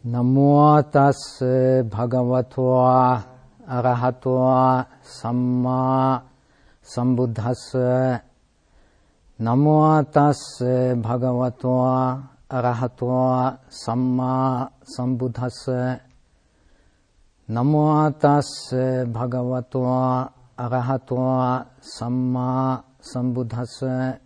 Namo tassa bhagavato arahato samma sambuddhassa. Namo tassa bhagavato arahato samma sambuddhassa. Namo tassa bhagavato arahato samma sambuddhassa.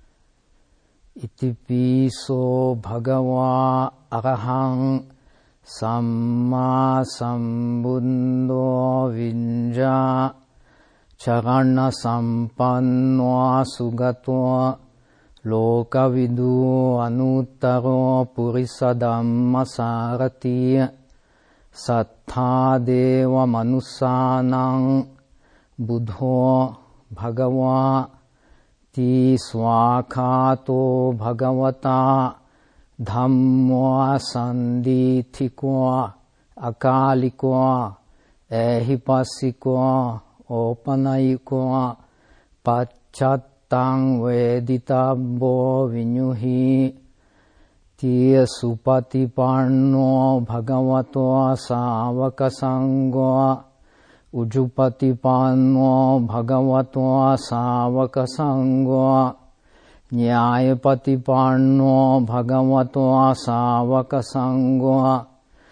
Itipiso bhagava arahang samma sambuddho vinja charana sampanno sugato lokavidu anuttaro purisa dhamma sarati sattha deva manussanang buddho bhagava ti swakato bhagavata dhammo sandithiko akaliko ehipasiko opanayiko pacchatang veditabbo vinyuhi ti supatipanno bhagavato savaka sangho ujupatipanno bhagavato savaka sangho nyayapatipanno bhagavato savaka sangho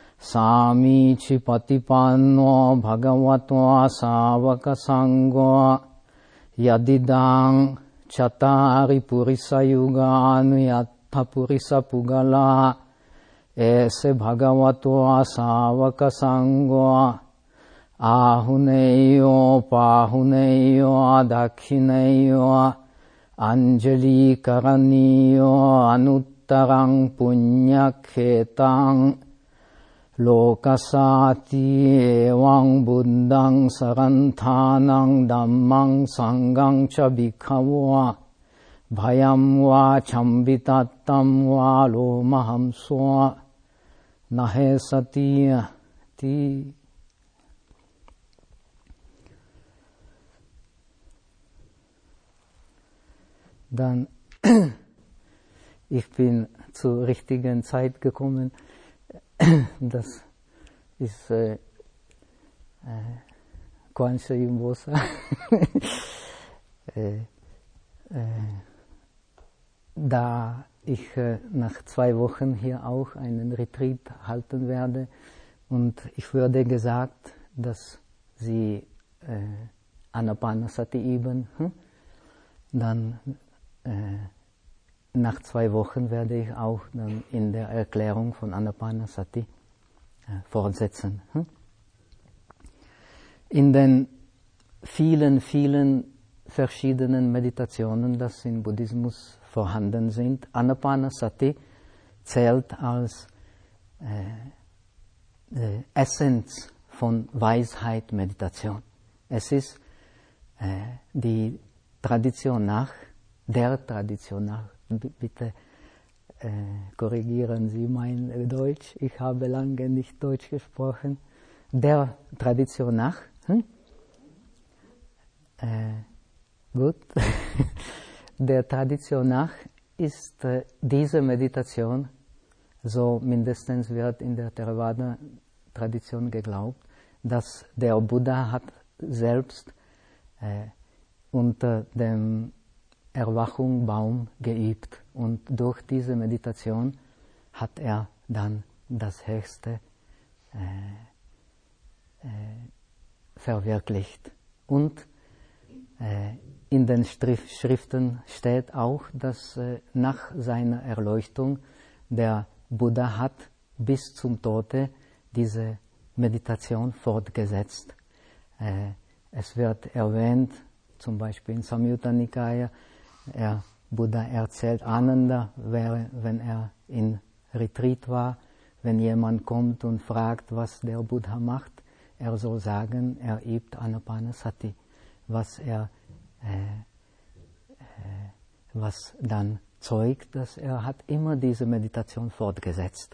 samichipatipanno bhagavato savaka sangho yadidang chatari purisa yuganu yatta purisa pugala ese bhagavato savaka sangho ahuneyo pahuneyo dakhineyo anjali karaniyo anuttarang punyakhetang lokasati evang buddhang saranthanang dhammang sanghang cha bhikkhavo bhayam va chambitattam va lomahamso nahe sati ti. Dann, ich bin zur richtigen Zeit gekommen. Das ist Kwanzaa Yumbosa. Da ich nach 2 Wochen hier auch einen Retreat halten werde und ich würde gesagt, dass Sie Anapanasati üben, dann nach 2 Wochen werde ich auch dann in der Erklärung von Anapanasati fortsetzen. In den vielen verschiedenen Meditationen, das im Buddhismus vorhanden sind, Anapanasati zählt als Essenz von Weisheit Meditation. Es ist die Tradition nach, der Tradition nach, bitte korrigieren Sie mein Deutsch, ich habe lange nicht Deutsch gesprochen, der Tradition nach, gut, der Tradition nach ist diese Meditation, so mindestens wird in der Theravada-Tradition geglaubt, dass der Buddha hat selbst unter dem Erwachungsbaum geübt und durch diese Meditation hat er dann das Höchste verwirklicht. Und in den Schriften steht auch, dass nach seiner Erleuchtung der Buddha hat bis zum Tode diese Meditation fortgesetzt. Es wird erwähnt, zum Beispiel in Samyutta Nikaya, Buddha erzählt, Ananda wäre, wenn er in Retreat war, wenn jemand kommt und fragt, was der Buddha macht, er soll sagen, er übt Anapanasati, was dann zeugt, dass er hat immer diese Meditation fortgesetzt.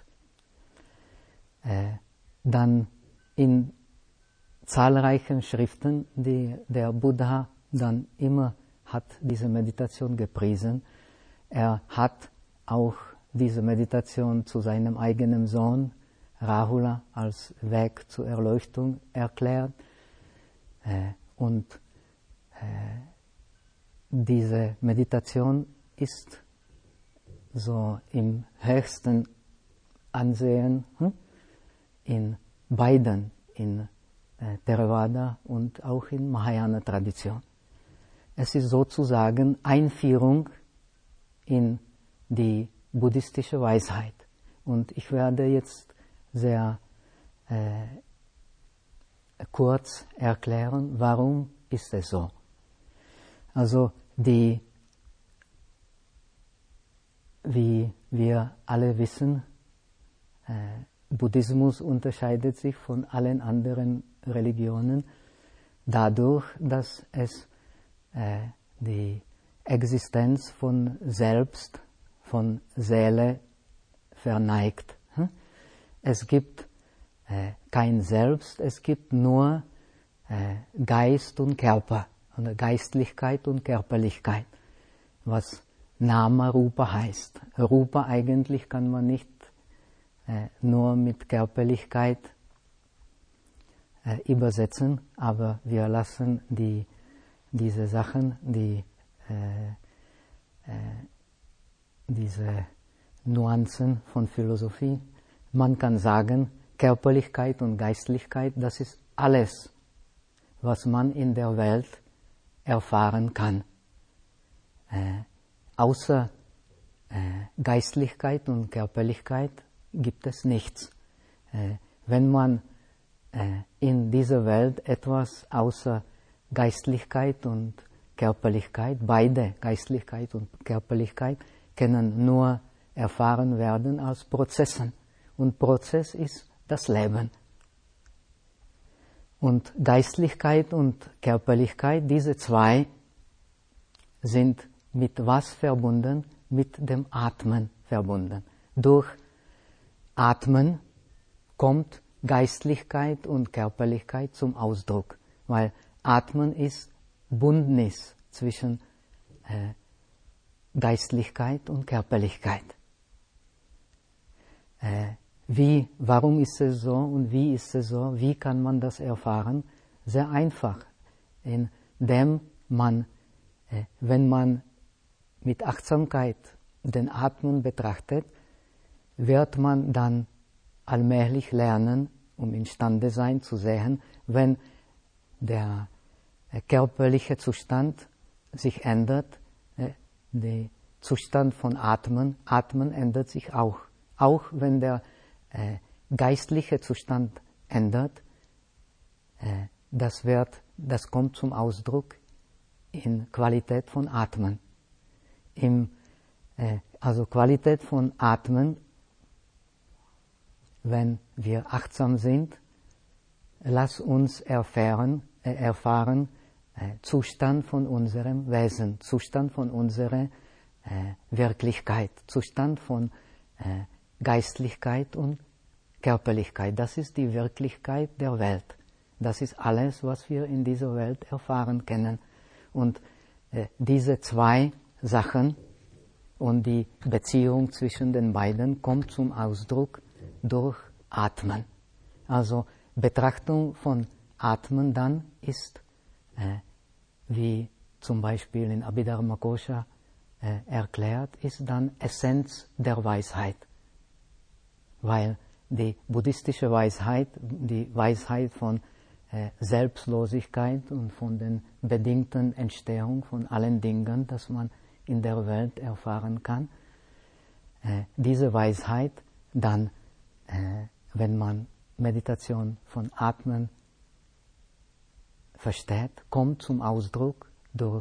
Dann in zahlreichen Schriften, die der Buddha dann immer hat diese Meditation gepriesen. Er hat auch diese Meditation zu seinem eigenen Sohn Rahula als Weg zur Erleuchtung erklärt. Und diese Meditation ist so im höchsten Ansehen in beiden, in Theravada und auch in Mahayana-Tradition. Es ist sozusagen Einführung in die buddhistische Weisheit. Und ich werde jetzt sehr kurz erklären, warum ist es so. Also wie wir alle wissen, Buddhismus unterscheidet sich von allen anderen Religionen dadurch, dass es die Existenz von Selbst, von Seele verneigt. Es gibt kein Selbst, es gibt nur Geist und Körper, oder Geistlichkeit und Körperlichkeit, was Nama Rupa heißt. Rupa eigentlich kann man nicht nur mit Körperlichkeit übersetzen, aber wir lassen diese Sachen, diese Nuancen von Philosophie. Man kann sagen, Körperlichkeit und Geistlichkeit, das ist alles, was man in der Welt erfahren kann. Außer Geistlichkeit und Körperlichkeit gibt es nichts. Wenn man in dieser Welt etwas außer Geistlichkeit und Körperlichkeit, beide Geistlichkeit und Körperlichkeit, können nur erfahren werden als Prozessen. Und Prozess ist das Leben. Und Geistlichkeit und Körperlichkeit, diese zwei sind mit was verbunden? Mit dem Atmen verbunden. Durch Atmen kommt Geistlichkeit und Körperlichkeit zum Ausdruck, weil Atmen ist Bündnis zwischen Geistlichkeit und Körperlichkeit. Warum ist es so und wie ist es so? Wie kann man das erfahren? Sehr einfach, indem man, wenn man mit Achtsamkeit den Atmen betrachtet, wird man dann allmählich lernen, imstande sein zu sehen, wenn der körperliche Zustand sich ändert, der Zustand von Atmen ändert sich auch. Auch wenn der geistliche Zustand ändert, das kommt zum Ausdruck in Qualität von Atmen. Also Qualität von Atmen, wenn wir achtsam sind, lass uns erfahren Zustand von unserem Wesen, Zustand von unserer Wirklichkeit, Zustand von Geistlichkeit und Körperlichkeit. Das ist die Wirklichkeit der Welt. Das ist alles, was wir in dieser Welt erfahren können. Und diese zwei Sachen und die Beziehung zwischen den beiden kommt zum Ausdruck durch Atmen. Also Betrachtung von Atmen dann ist, wie zum Beispiel in Abhidharma-Kosha erklärt, ist dann Essenz der Weisheit. Weil die buddhistische Weisheit, die Weisheit von Selbstlosigkeit und von den bedingten Entstehung von allen Dingen, das man in der Welt erfahren kann, diese Weisheit dann, wenn man Meditation von Atmen versteht, kommt zum Ausdruck durch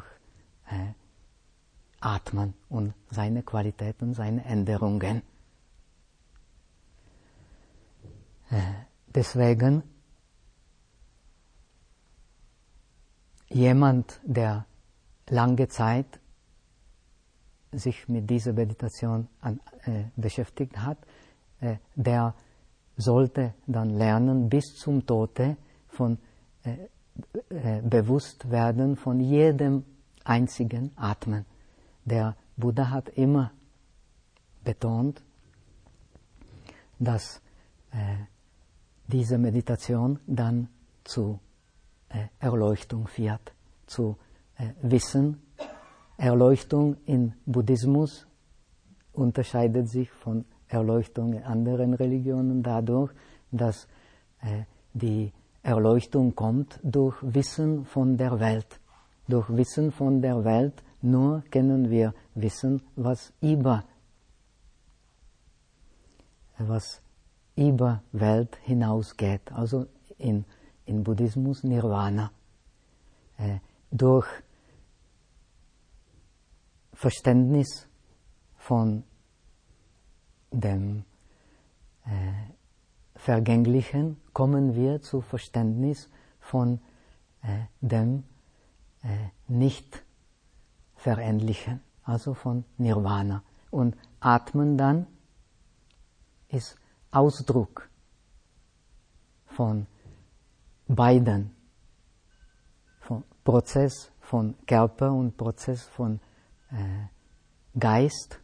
Atmen und seine Qualitäten, seine Änderungen. Deswegen, jemand, der lange Zeit sich mit dieser Meditation beschäftigt hat, der sollte dann lernen, bis zum Tode bewusst werden von jedem einzigen Atmen. Der Buddha hat immer betont, dass diese Meditation dann zu Erleuchtung führt, zu Wissen. Erleuchtung in Buddhismus unterscheidet sich von Erleuchtung in anderen Religionen dadurch, dass die Erleuchtung kommt durch Wissen von der Welt. Durch Wissen von der Welt nur können wir wissen, was über Welt hinausgeht. Also in Buddhismus Nirvana. Durch Verständnis von dem Vergänglichen kommen wir zu Verständnis von dem Nicht-Veränderlichen, also von Nirvana. Und Atmen dann ist Ausdruck von beiden, von Prozess von Körper und Prozess von Geist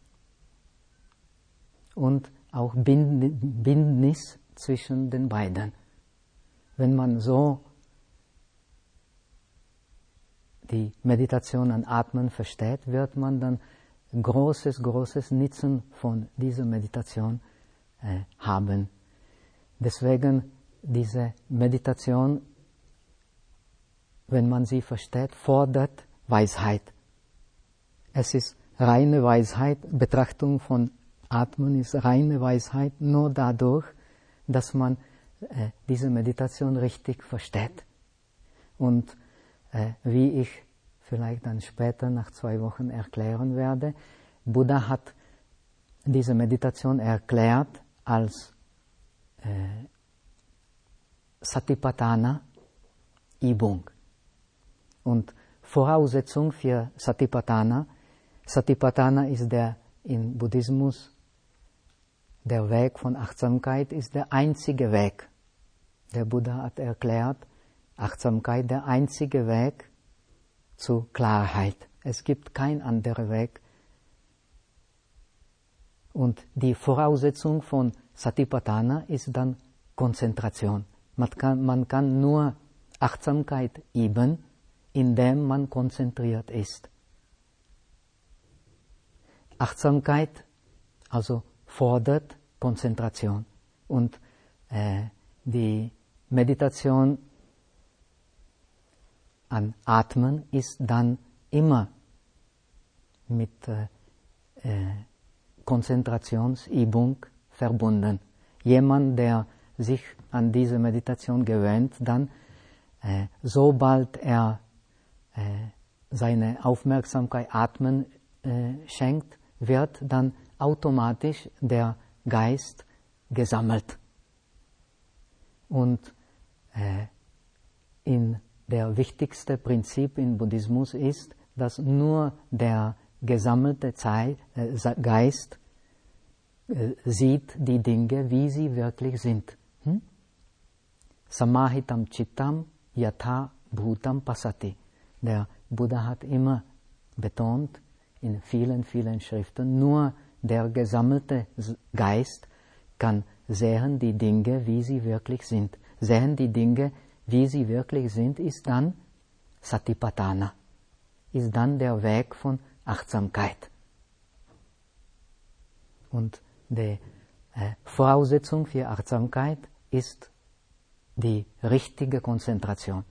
und auch Bindnis zwischen den beiden. Wenn man so die Meditation an Atmen versteht, wird man dann großes Nutzen von dieser Meditation haben. Deswegen diese Meditation, wenn man sie versteht, fordert Weisheit. Es ist reine Weisheit, Betrachtung von Atmen ist reine Weisheit nur dadurch, dass man diese Meditation richtig versteht. Und wie ich vielleicht dann später nach 2 Wochen erklären werde, Buddha hat diese Meditation erklärt als Satipatthana-Übung. Und Voraussetzung für Satipatthana ist in Buddhismus der Weg von Achtsamkeit, ist der einzige Weg. Der Buddha hat erklärt, Achtsamkeit der einzige Weg zu Klarheit. Es gibt keinen anderen Weg. Und die Voraussetzung von Satipatthana ist dann Konzentration. Man kann nur Achtsamkeit üben, indem man konzentriert ist. Achtsamkeit also fordert Konzentration. Und die Meditation an Atmen ist dann immer mit Konzentrationsübung verbunden. Jemand, der sich an diese Meditation gewöhnt, dann sobald er seine Aufmerksamkeit Atmen schenkt, wird dann automatisch der Geist gesammelt. Und der wichtigste Prinzip im Buddhismus ist, dass nur der gesammelte Geist sieht die Dinge, wie sie wirklich sind. Samahitam Chittam Yatha Bhutam Pasati. Der Buddha hat immer betont, in vielen Schriften, nur der gesammelte Geist kann sehen die Dinge, wie sie wirklich sind. Sehen die Dinge, wie sie wirklich sind, ist dann Satipatthana, ist dann der Weg von Achtsamkeit. Und die Voraussetzung für Achtsamkeit ist die richtige Konzentration.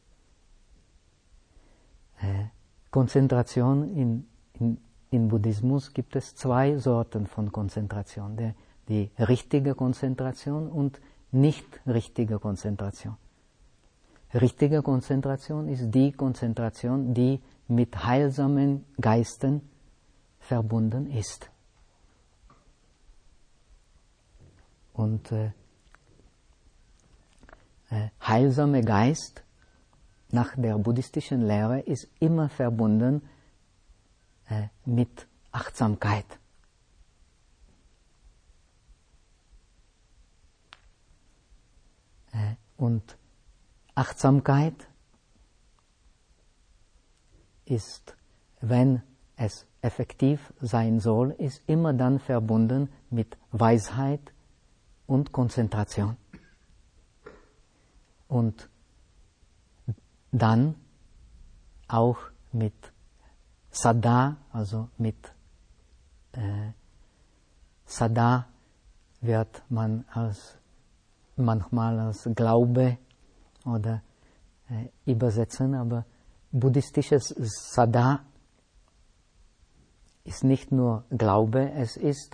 Konzentration in Buddhismus gibt es 2 Sorten von Konzentration. Die richtige Konzentration und nicht richtige Konzentration. Richtige Konzentration ist die Konzentration, die mit heilsamen Geisten verbunden ist. Und heilsame Geist nach der buddhistischen Lehre ist immer verbunden mit Achtsamkeit. Und Achtsamkeit ist, wenn es effektiv sein soll, ist immer dann verbunden mit Weisheit und Konzentration. Und dann auch mit Saddha, also mit Saddha wird man manchmal als Glaube oder übersetzen, aber buddhistisches Saddha ist nicht nur Glaube, es ist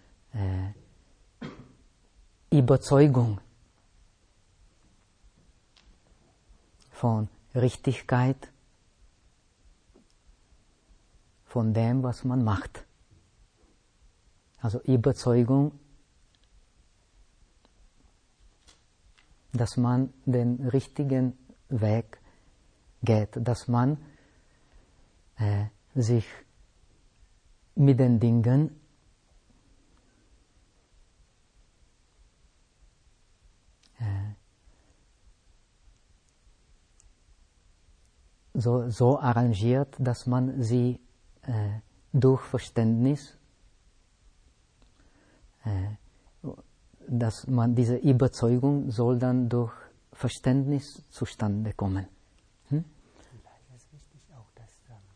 Überzeugung von Richtigkeit, von dem, was man macht. Also Überzeugung, dass man den richtigen Weg geht, dass man sich mit den Dingen so arrangiert, dass man sie durch Verständnis, dass man diese Überzeugung soll dann durch Verständnis zustande kommen. Vielleicht ist wichtig auch, dass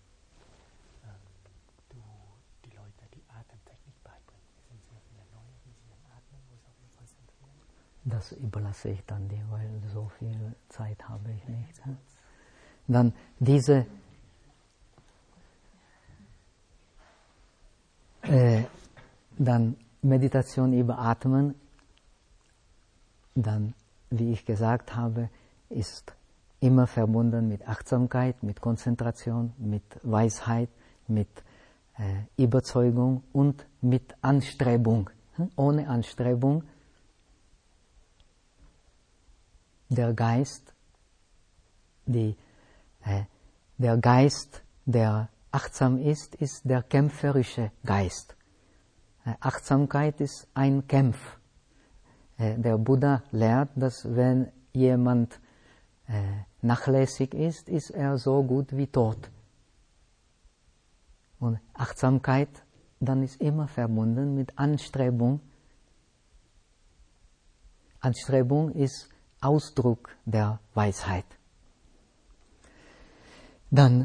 du die Leute die Atemtechnik beibringst. Es sind sehr viele neue, die sich am Atmen, wo es auf ihn konzentrieren. Das überlasse ich dann dir, weil so viel Zeit habe ich nicht. Dann diese dann Meditation über Atmen, dann, wie ich gesagt habe, ist immer verbunden mit Achtsamkeit, mit Konzentration, mit Weisheit, mit Überzeugung und mit Anstrebung. Ohne Anstrebung der Geist, der Geist, der achtsam ist der kämpferische Geist. Achtsamkeit ist ein Kampf. Der Buddha lehrt, dass wenn jemand nachlässig ist, ist er so gut wie tot. Und Achtsamkeit dann ist immer verbunden mit Anstrebung. Anstrebung ist Ausdruck der Weisheit. Dann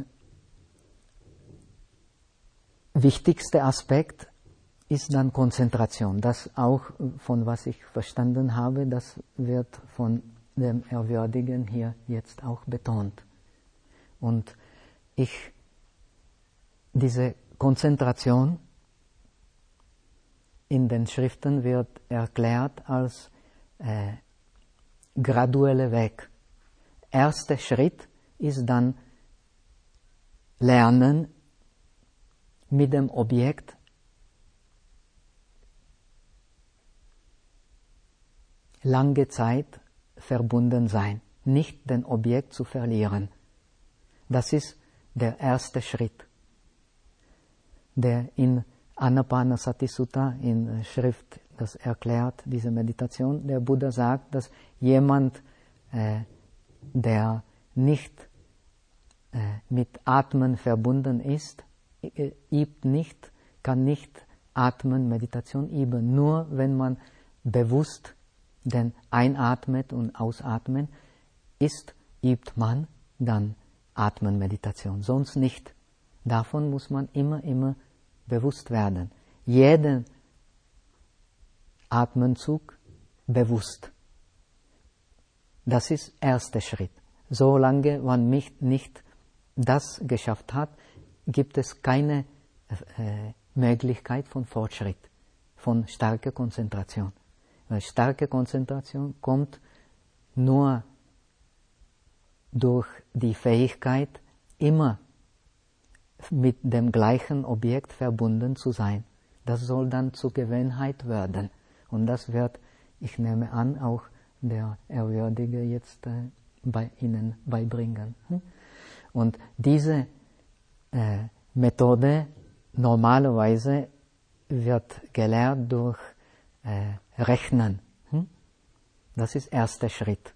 wichtigster Aspekt ist dann Konzentration. Das auch, von was ich verstanden habe, das wird von dem Ehrwürdigen hier jetzt auch betont. Und diese Konzentration in den Schriften wird erklärt als gradueller Weg. Erster Schritt ist dann Lernen mit dem Objekt lange Zeit verbunden sein, nicht den Objekt zu verlieren. Das ist der erste Schritt, der in Anapanasati Sutta, in Schrift, das erklärt, diese Meditation, der Buddha sagt, dass jemand, der nicht mit Atmen verbunden ist, kann nicht Atmen, Meditation üben. Nur wenn man bewusst den einatmet und ausatmet, übt man dann Atmen, Meditation. Sonst nicht. Davon muss man immer bewusst werden. Jeden Atemzug bewusst. Das ist der erste Schritt. Solange man nicht das geschafft hat, gibt es keine Möglichkeit von Fortschritt, von starker Konzentration. Weil starke Konzentration kommt nur durch die Fähigkeit, immer mit dem gleichen Objekt verbunden zu sein. Das soll dann zur Gewohnheit werden. Und das wird, ich nehme an, auch der Ehrwürdige jetzt bei Ihnen beibringen. Und diese Methode normalerweise wird gelehrt durch Rechnen. Das ist der erste Schritt.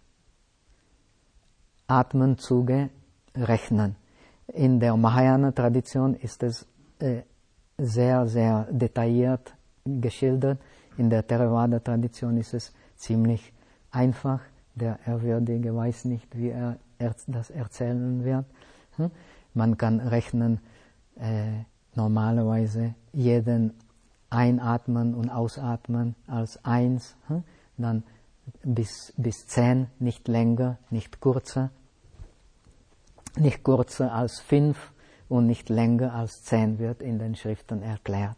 Atemzüge rechnen. In der Mahayana-Tradition ist es sehr, sehr detailliert geschildert. In der Theravada-Tradition ist es ziemlich einfach. Der Ehrwürdige weiß nicht, wie er das erzählen wird. Man kann rechnen, normalerweise jeden Einatmen und Ausatmen als 1, dann bis 10, nicht länger, nicht kürzer als 5 und nicht länger als 10 wird in den Schriften erklärt.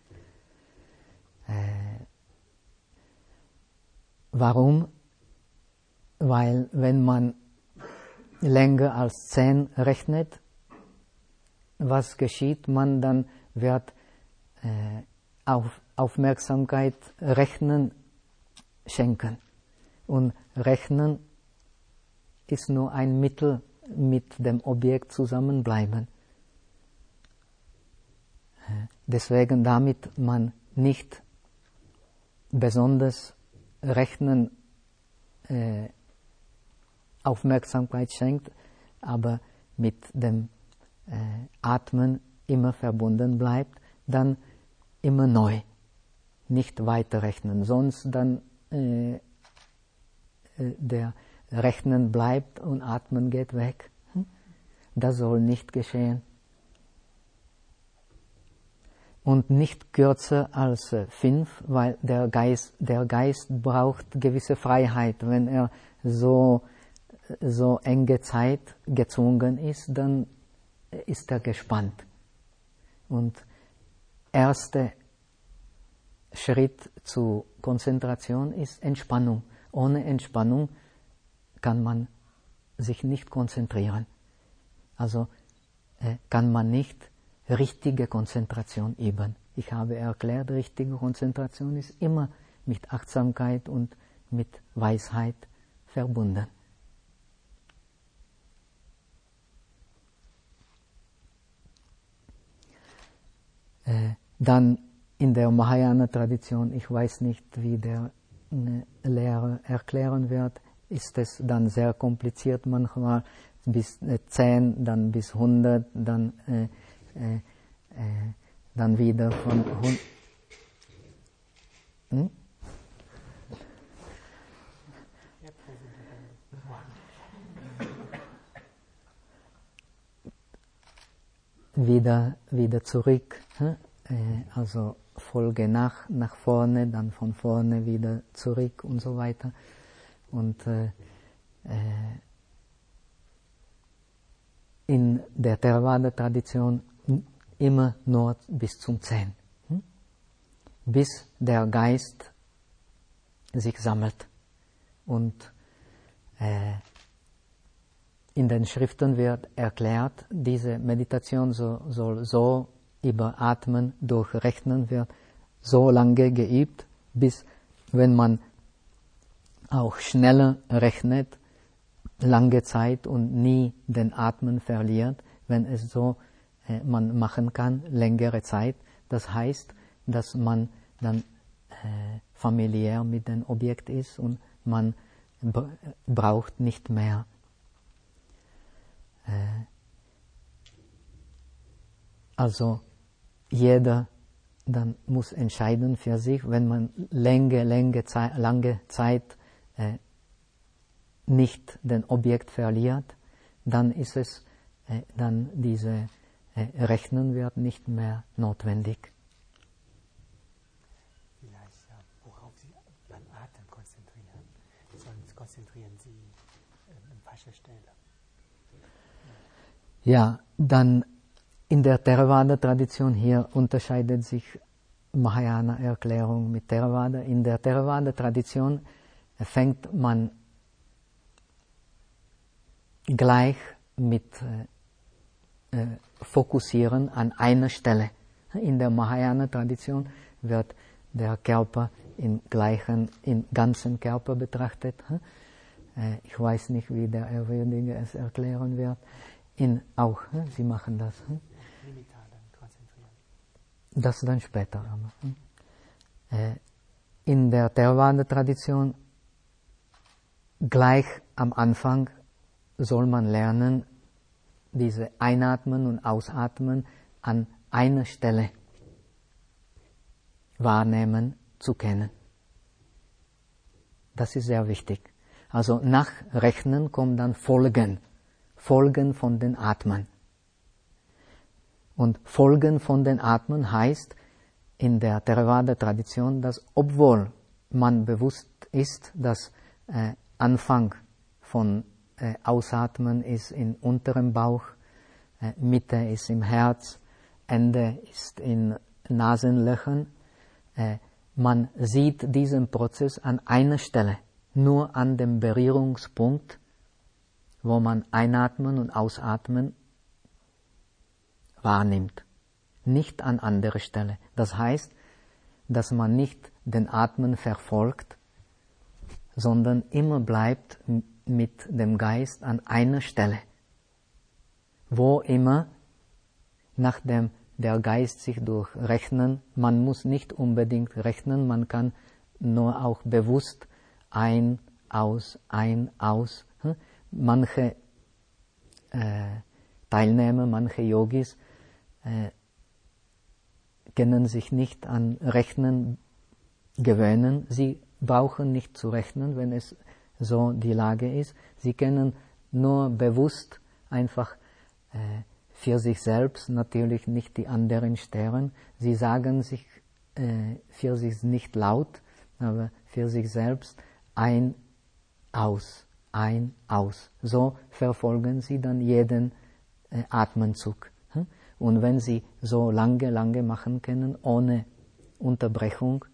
Warum? Weil wenn man länger als 10 rechnet, was geschieht? Man dann wird Aufmerksamkeit Rechnen schenken. Und Rechnen ist nur ein Mittel, mit dem Objekt zusammenbleiben. Deswegen, damit man nicht besonders Rechnen Aufmerksamkeit schenkt, aber mit dem Atmen immer verbunden bleibt, dann immer neu, nicht weiterrechnen. Sonst dann der Rechnen bleibt und Atmen geht weg. Das soll nicht geschehen. Und nicht kürzer als 5, weil der Geist braucht gewisse Freiheit. Wenn er so enge Zeit gezwungen ist, dann ist er gespannt. Und erster Schritt zur Konzentration ist Entspannung. Ohne Entspannung kann man sich nicht konzentrieren. Also kann man nicht richtige Konzentration üben. Ich habe erklärt, richtige Konzentration ist immer mit Achtsamkeit und mit Weisheit verbunden. Dann in der Mahayana-Tradition, ich weiß nicht, wie der Lehrer erklären wird, ist es dann sehr kompliziert manchmal, bis 10, dann bis 100, dann wieder von 100. Wieder zurück, also Folge nach vorne, dann von vorne wieder zurück und so weiter. Und in der Theravada-Tradition immer nur bis zum 10, bis der Geist sich sammelt. Und in den Schriften wird erklärt, diese Meditation soll so über Atmen durch Rechnen wird so lange geübt, bis wenn man auch schneller rechnet, lange Zeit und nie den Atmen verliert, wenn es so man machen kann, längere Zeit. Das heißt, dass man dann familiär mit dem Objekt ist und man braucht nicht mehr. Also jeder dann muss entscheiden für sich, wenn man lange Zeit nicht den Objekt verliert, dann ist es, dann diese Rechnen wird nicht mehr notwendig. Vielleicht, worauf Sie beim Atmen konzentrieren, sonst konzentrieren Sie an falscher Stelle. Ja, dann in der Theravada-Tradition hier unterscheidet sich Mahayana-Erklärung mit Theravada. In der Theravada-Tradition fängt man gleich mit Fokussieren an einer Stelle. In der Mahayana-Tradition wird der Körper im ganzen Körper betrachtet. Ich weiß nicht, wie der Ehrwürdige es erklären wird. Sie machen das. Das dann später. In der Theravada-Tradition gleich am Anfang soll man lernen, diese Einatmen und Ausatmen an einer Stelle wahrnehmen zu kennen. Das ist sehr wichtig. Also nach Rechnen kommt dann Folgen. Folgen von den Atmen. Und Folgen von den Atmen heißt in der Theravada-Tradition, dass obwohl man bewusst ist, dass Anfang von Ausatmen ist im unteren Bauch, Mitte ist im Herz, Ende ist in Nasenlöchern, man sieht diesen Prozess an einer Stelle, nur an dem Berührungspunkt, wo man Einatmen und Ausatmen wahrnimmt, nicht an anderer Stelle. Das heißt, dass man nicht den Atmen verfolgt, sondern immer bleibt mit dem Geist an einer Stelle, wo immer, nachdem der Geist sich durchrechnen, man muss nicht unbedingt rechnen, man kann nur auch bewusst ein, aus. Manche Teilnehmer, manche Yogis können sich nicht an Rechnen gewöhnen. Sie brauchen nicht zu rechnen, wenn es so die Lage ist. Sie können nur bewusst einfach für sich selbst, natürlich nicht die anderen stören. Sie sagen sich für sich nicht laut, aber für sich selbst ein, aus. So verfolgen sie dann jeden Atemzug. Und wenn sie so lange machen können, ohne Unterbrechung,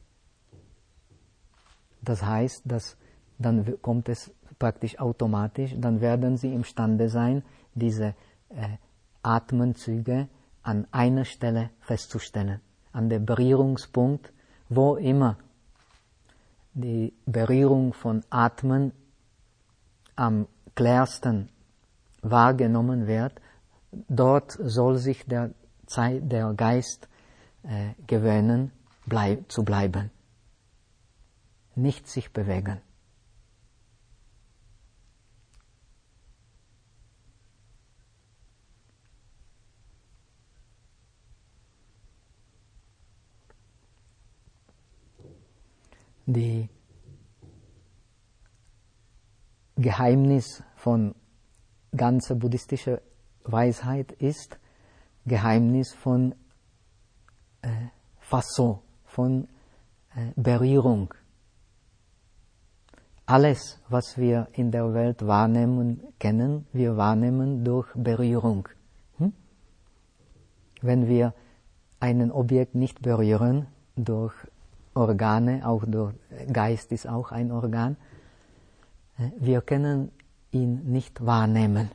das heißt, dass dann kommt es praktisch automatisch, dann werden sie imstande sein, diese Atemzüge an einer Stelle festzustellen, an dem Berührungspunkt, wo immer die Berührung von Atmen am klarsten wahrgenommen wird, dort soll sich der Geist gewöhnen, zu bleiben, nicht sich bewegen. Die Geheimnis von ganzer buddhistischer Weisheit ist Geheimnis von Fassung, von Berührung. Alles, was wir in der Welt wahrnehmen, kennen, wir wahrnehmen durch Berührung. Wenn wir ein Objekt nicht berühren, durch Organe, auch durch Geist ist auch ein Organ, wir können ihn nicht wahrnehmen.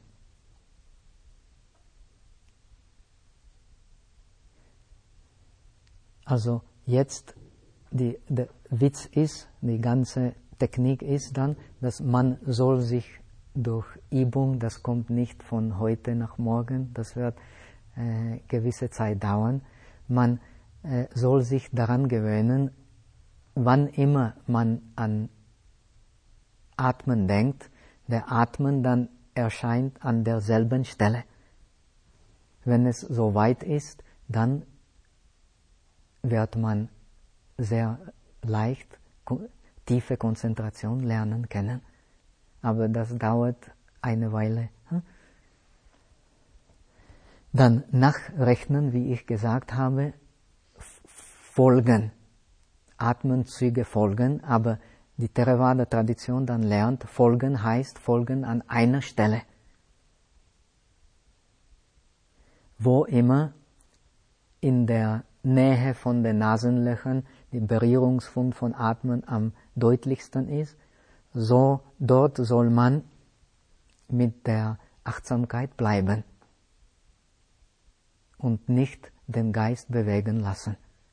Also jetzt, der Witz ist, die ganze Technik ist dann, dass man soll sich durch Übung, das kommt nicht von heute nach morgen, das wird gewisse Zeit dauern, man soll sich daran gewöhnen, wann immer man an Atmen denkt, der Atmen dann erscheint an derselben Stelle. Wenn es so weit ist, dann wird man sehr leicht tiefe Konzentration lernen können. Aber das dauert eine Weile. Dann nachrechnen, wie ich gesagt habe, folgen. Atemzüge folgen, aber die Theravada-Tradition dann lernt, folgen heißt folgen an einer Stelle. Wo immer in der Nähe von den Nasenlöchern der Berührungspunkt von Atmen am deutlichsten ist, so dort soll man mit der Achtsamkeit bleiben und nicht den Geist bewegen lassen.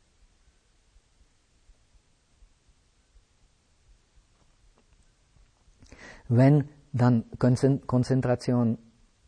Wenn dann Konzentration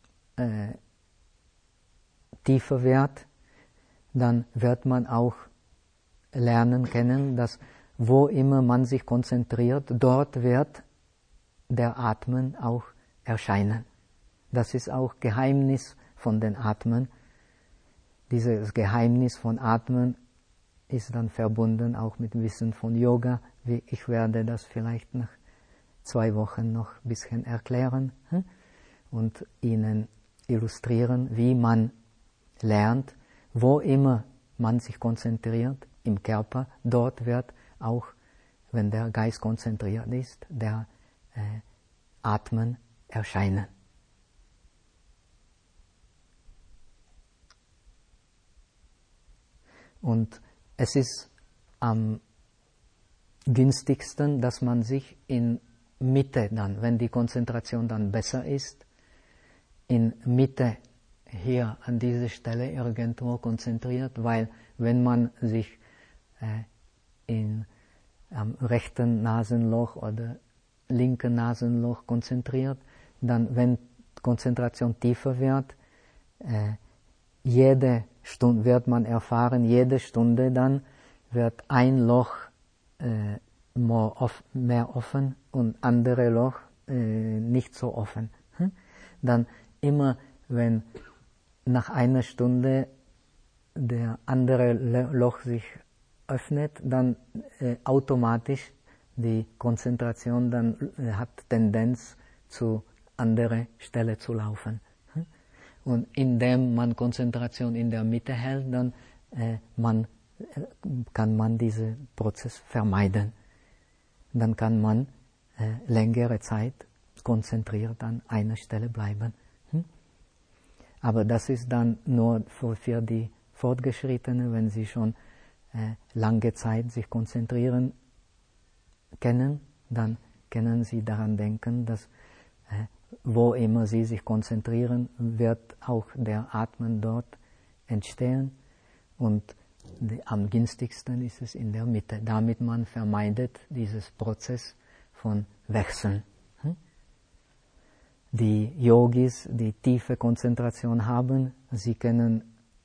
tiefer wird, dann wird man auch lernen können, dass wo immer man sich konzentriert, dort wird der Atmen auch erscheinen. Das ist auch Geheimnis von den Atmen. Dieses Geheimnis von Atmen ist dann verbunden auch mit Wissen von Yoga. Ich werde das vielleicht nach 2 Wochen noch ein bisschen erklären und Ihnen illustrieren, wie man lernt, wo immer man sich konzentriert im Körper, dort wird auch, wenn der Geist konzentriert ist, der Atmen erscheinen. Und es ist am günstigsten, dass man sich in Mitte dann, wenn die Konzentration dann besser ist, in Mitte hier an diese Stelle irgendwo konzentriert, weil wenn man sich am rechten Nasenloch oder linken Nasenloch konzentriert, dann, wenn Konzentration tiefer wird, jede Stunde wird man erfahren, jede Stunde dann wird ein Loch mehr offen und andere Loch nicht so offen. Dann immer, wenn nach einer Stunde der andere Loch sich öffnet, dann automatisch die Konzentration dann hat Tendenz zu andere Stelle zu laufen. Und indem man Konzentration in der Mitte hält, dann kann man diesen Prozess vermeiden. Dann kann man längere Zeit konzentriert an einer Stelle bleiben. Aber das ist dann nur für die Fortgeschrittenen, wenn sie schon lange Zeit sich konzentrieren können, dann können sie daran denken, dass wo immer sie sich konzentrieren, wird auch der Atmen dort entstehen und am günstigsten ist es in der Mitte, damit man vermeidet dieses Prozess von Wechseln. Die Yogis, die tiefe Konzentration haben, sie können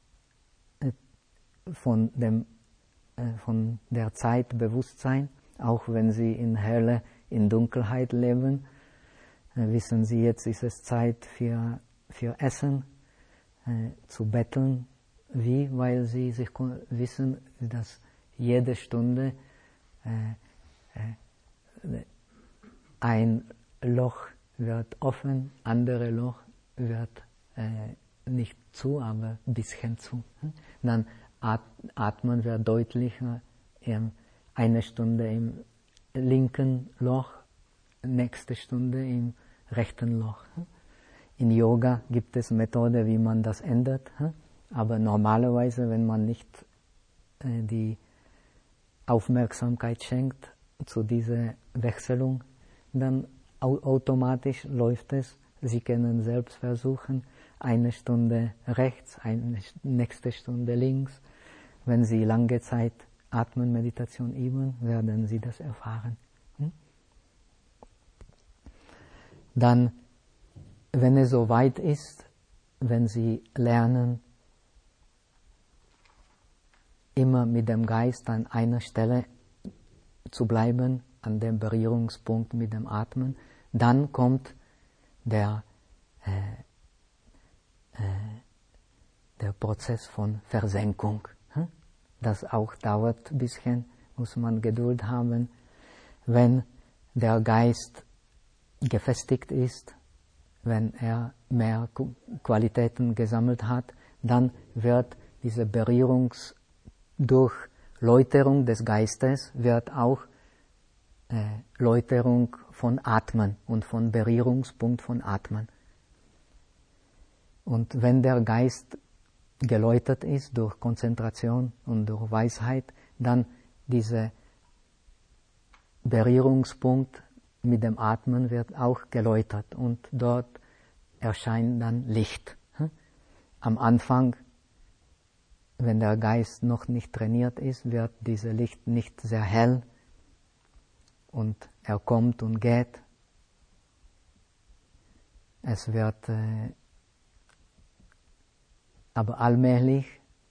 von der Zeit bewusst sein, auch wenn sie in Hölle, in Dunkelheit leben. Wissen Sie, jetzt ist es Zeit für Essen, zu betteln. Wie? Weil sie sich wissen, dass jede Stunde ein Loch wird offen, andere Loch wird nicht zu, aber ein bisschen zu. Dann atmen wir deutlicher, eine Stunde im linken Loch, nächste Stunde im rechten Loch. In Yoga gibt es Methode, wie man das ändert, aber normalerweise, wenn man nicht die Aufmerksamkeit schenkt zu dieser Wechselung, dann automatisch läuft es. Sie können selbst versuchen, eine Stunde rechts, eine nächste Stunde links. Wenn Sie lange Zeit Atmenmeditation üben, werden Sie das erfahren. Dann, wenn es soweit ist, wenn Sie lernen, immer mit dem Geist an einer Stelle zu bleiben, an dem Berührungspunkt mit dem Atmen, dann kommt der Prozess von Versenkung. Das auch dauert ein bisschen, muss man Geduld haben. Wenn der Geist gefestigt ist, wenn er mehr Qualitäten gesammelt hat, dann wird diese durch Läuterung des Geistes wird auch Läuterung von Atmen und von Berührungspunkt von Atmen. Und wenn der Geist geläutert ist durch Konzentration und durch Weisheit, dann dieser Berührungspunkt mit dem Atmen wird auch geläutert und dort erscheint dann Licht. Am Anfang, wenn der Geist noch nicht trainiert ist, wird dieses Licht nicht sehr hell und er kommt und geht. Es wird aber allmählich,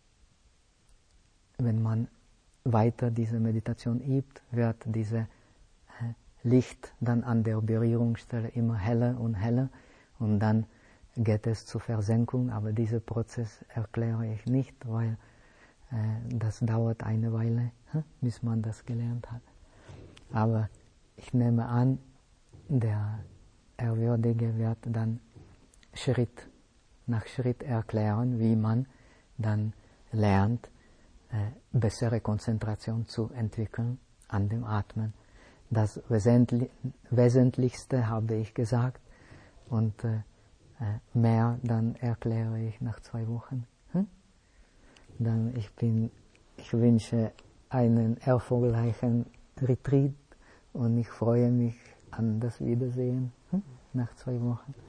wenn man weiter diese Meditation übt, wird dieses Licht dann an der Berührungsstelle immer heller und heller und dann geht es zur Versenkung, aber diesen Prozess erkläre ich nicht, weil Das dauert eine Weile, bis man das gelernt hat. Aber ich nehme an, der Ehrwürdige wird dann Schritt nach Schritt erklären, wie man dann lernt, bessere Konzentration zu entwickeln an dem Atmen. Das Wesentlichste habe ich gesagt und mehr dann erkläre ich nach 2 Wochen. Dann ich wünsche einen erfolgreichen Retreat und ich freue mich an das Wiedersehen nach 2 Wochen.